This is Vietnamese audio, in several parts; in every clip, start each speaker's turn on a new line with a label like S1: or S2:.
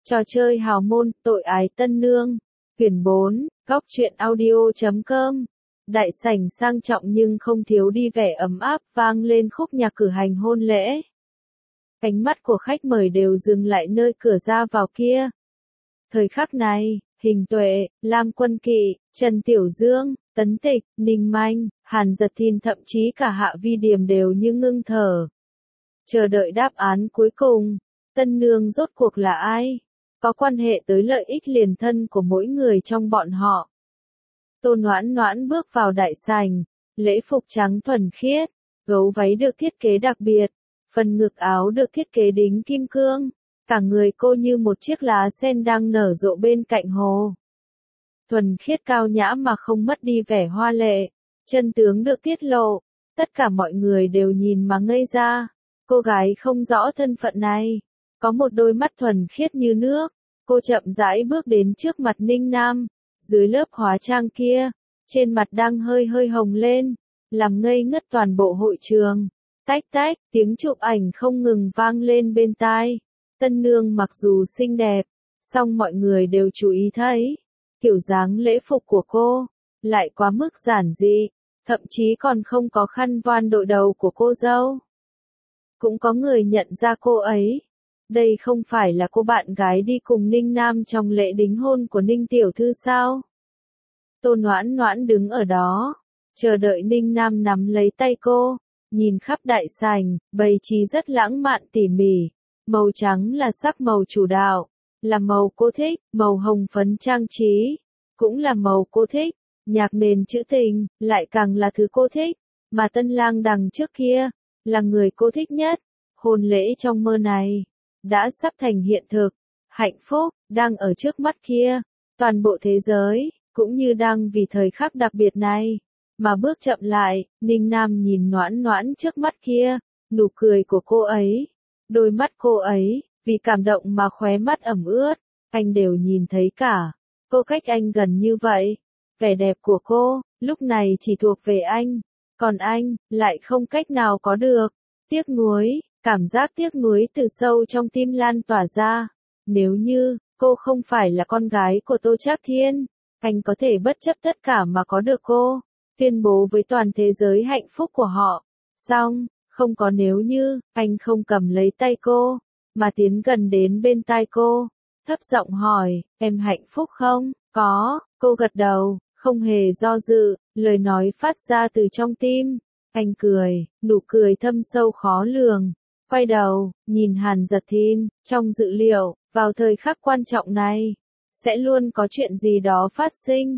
S1: Trò chơi hào môn, tội ái tân nương. Quyển 4, góc truyện audio.com. Đại sảnh sang trọng nhưng không thiếu đi vẻ ấm áp, vang lên khúc nhạc cử hành hôn lễ. Ánh mắt của khách mời đều dừng lại nơi cửa ra vào kia. Thời khắc này, Hình Tuệ, Lam Quân Kỵ, Trần Tiểu Dương, Tấn Tịch, Ninh Manh, Hàn Giật Thìn thậm chí cả Hạ Vi Điềm đều như ngưng thở. Chờ đợi đáp án cuối cùng, tân nương rốt cuộc là ai? Có quan hệ tới lợi ích liền thân của mỗi người trong bọn họ. Tô Noãn Noãn bước vào đại sảnh, lễ phục trắng thuần khiết, gấu váy được thiết kế đặc biệt, phần ngực áo được thiết kế đính kim cương, cả người cô như một chiếc lá sen đang nở rộ bên cạnh hồ. Thuần khiết cao nhã mà không mất đi vẻ hoa lệ, chân tướng được tiết lộ, tất cả mọi người đều nhìn mà ngây ra. Cô gái không rõ thân phận này, có một đôi mắt thuần khiết như nước, cô chậm rãi bước đến trước mặt Ninh Nam, dưới lớp hóa trang kia, trên mặt đang hơi hơi hồng lên, làm ngây ngất toàn bộ hội trường. Tách tách, tiếng chụp ảnh không ngừng vang lên bên tai. Tân nương mặc dù xinh đẹp, song mọi người đều chú ý thấy, kiểu dáng lễ phục của cô, lại quá mức giản dị, thậm chí còn không có khăn voan đội đầu của cô dâu. Cũng có người nhận ra cô ấy. Đây không phải là cô bạn gái đi cùng Ninh Nam trong lễ đính hôn của Ninh Tiểu Thư sao? Tô Noãn Noãn đứng ở đó, chờ đợi Ninh Nam nắm lấy tay cô, nhìn khắp đại sảnh, bày trí rất lãng mạn tỉ mỉ. Màu trắng là sắc màu chủ đạo, là màu cô thích, màu hồng phấn trang trí, cũng là màu cô thích, nhạc nền trữ tình, lại càng là thứ cô thích, mà tân lang đằng trước kia, là người cô thích nhất. Hôn lễ trong mơ này, đã sắp thành hiện thực, hạnh phúc, đang ở trước mắt kia, toàn bộ thế giới, cũng như đang vì thời khắc đặc biệt này, mà bước chậm lại. Ninh Nam nhìn Noãn Noãn trước mắt kia, nụ cười của cô ấy, đôi mắt cô ấy, vì cảm động mà khóe mắt ẩm ướt, anh đều nhìn thấy cả. Cô cách anh gần như vậy, vẻ đẹp của cô, lúc này chỉ thuộc về anh, còn anh, lại không cách nào có được. Tiếc nuối, cảm giác tiếc nuối từ sâu trong tim lan tỏa ra. Nếu như, cô không phải là con gái của Tô Trác Thiên, anh có thể bất chấp tất cả mà có được cô, tuyên bố với toàn thế giới hạnh phúc của họ. Song, không có nếu như, anh không cầm lấy tay cô, mà tiến gần đến bên tai cô, thấp giọng hỏi, em hạnh phúc không? Có, cô gật đầu, không hề do dự, lời nói phát ra từ trong tim. Anh cười, nụ cười thâm sâu khó lường, quay đầu, nhìn Hàn Giật Thìn, trong dự liệu, vào thời khắc quan trọng này, sẽ luôn có chuyện gì đó phát sinh.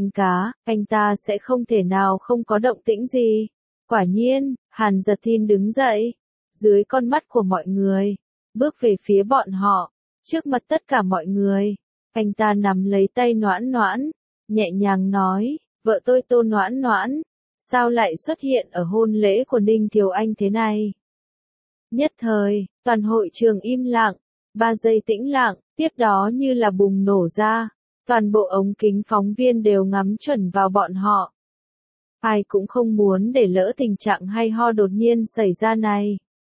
S1: Anh ta sẽ không thể nào không có động tĩnh gì. Quả nhiên, Hàn Giật Thìn đứng dậy, dưới con mắt của mọi người, bước về phía bọn họ, trước mặt tất cả mọi người. Anh ta nắm lấy tay Noãn Noãn, nhẹ nhàng nói, vợ tôi Tô Noãn Noãn, sao lại xuất hiện ở hôn lễ của Ninh Thiều Anh thế này? Nhất thời, toàn hội trường im lặng, 3 giây tĩnh lặng, tiếp đó như là bùng nổ ra, toàn bộ ống kính phóng viên đều ngắm chuẩn vào bọn họ. Ai cũng không muốn để lỡ tình trạng hay ho đột nhiên xảy ra này.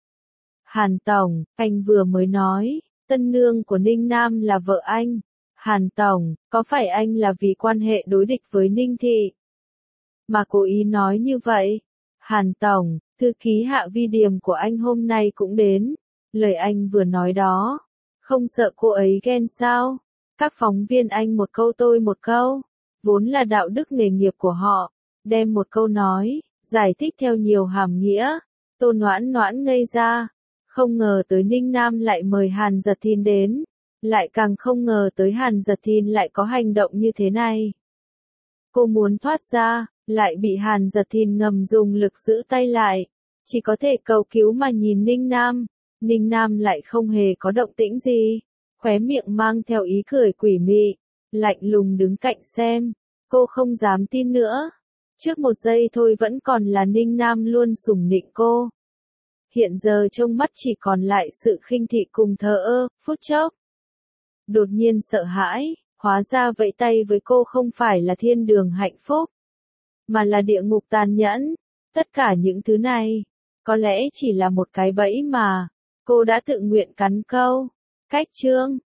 S1: Hàn Tổng, anh vừa mới nói, tân nương của Ninh Nam là vợ anh. Hàn Tổng, có phải anh là vì quan hệ đối địch với Ninh Thị mà cố ý nói như vậy? Hàn Tổng, thư ký Hạ Vi Điềm của anh hôm nay cũng đến. Lời anh vừa nói đó, không sợ cô ấy ghen sao? Các phóng viên anh một câu tôi một câu, vốn là đạo đức nghề nghiệp của họ, đem một câu nói, giải thích theo nhiều hàm nghĩa. Tô Noãn Noãn ngây ra, không ngờ tới Ninh Nam lại mời Hàn Giật Thìn đến, lại càng không ngờ tới Hàn Giật Thìn lại có hành động như thế này. Cô muốn thoát ra, lại bị Hàn Giật Thìn ngầm dùng lực giữ tay lại, chỉ có thể cầu cứu mà nhìn Ninh Nam. Ninh Nam lại không hề có động tĩnh gì, khóe miệng mang theo ý cười quỷ mị, lạnh lùng đứng cạnh xem. Cô không dám tin nữa, trước một giây thôi vẫn còn là Ninh Nam luôn sủng nịnh cô. Hiện giờ trong mắt chỉ còn lại sự khinh thị cùng thờ ơ. Phút chốc, đột nhiên sợ hãi, hóa ra vẫy tay với cô không phải là thiên đường hạnh phúc, mà là địa ngục tàn nhẫn. Tất cả những thứ này, có lẽ chỉ là một cái bẫy mà cô đã tự nguyện cắn câu. Cách chương